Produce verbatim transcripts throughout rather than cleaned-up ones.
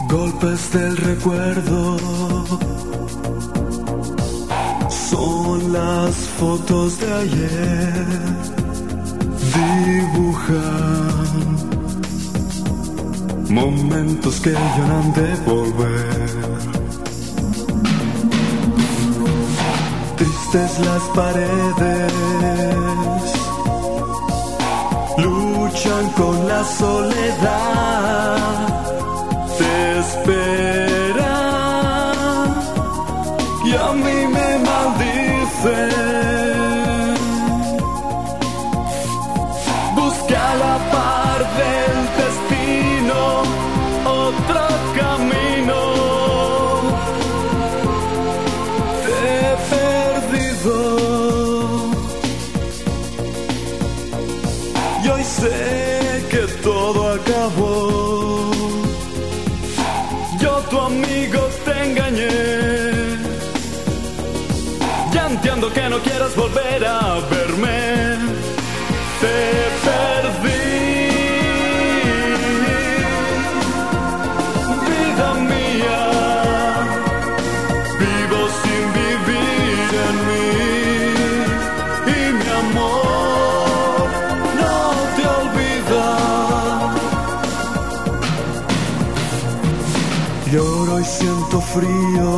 Golpes del recuerdo son las fotos de ayer, dibujan momentos que ya no han de volver. Tristes las paredes, luchan con la soledad, te esperan y a mí me maldicen. Busca la par del destino, otro camino. Te he perdido y hoy sé que todo acabó. Yo, tu amigo, te engañé. Ya entiendo que no quieras volver a verme. Te perdí, vida mía. Vivo sin vivir en mí y mi amor no te olvida. Lloro y siento frío,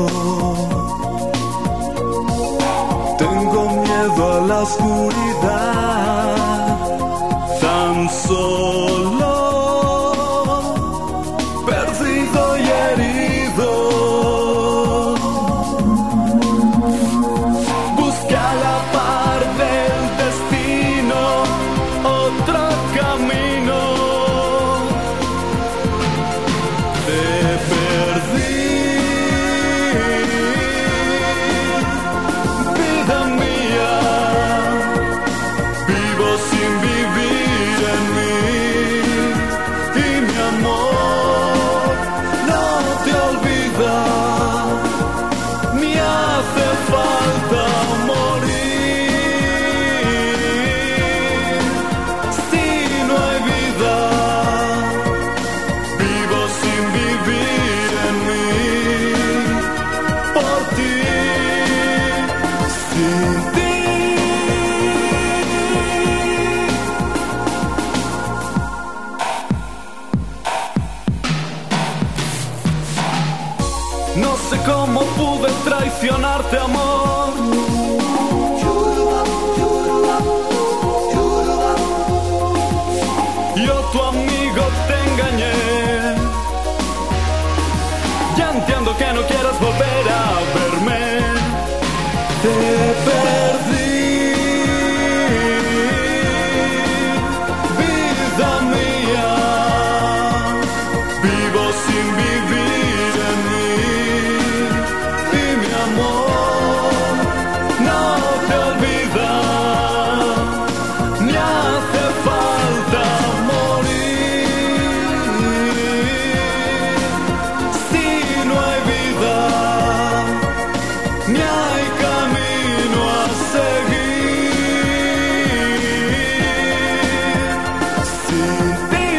tengo miedo a la oscuridad, tan solo, perdido y herido. Busca la par del destino, otro camino. Te perdí, vida mía. Vivo sin vivir en mí y mi amor no te olvida. Me hace falta morir si no hay vida. Vivo sin vivir en mí por ti, sin ti. No sé cómo pude traicionarte, amor. Yo, tu amigo, te engañé. Ya entiendo que no quieras volver a verme. Te perdí, vida mía. Vivo sin vivir en mí y mi amor no te olvida. Me hace falta morir si no hay vida, ni hay camino a seguir. Sin ti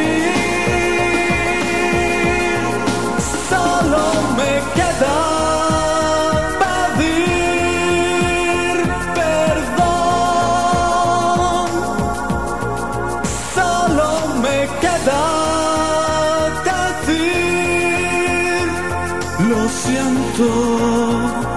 solo me queda pedir perdón. Solo me queda decir lo siento.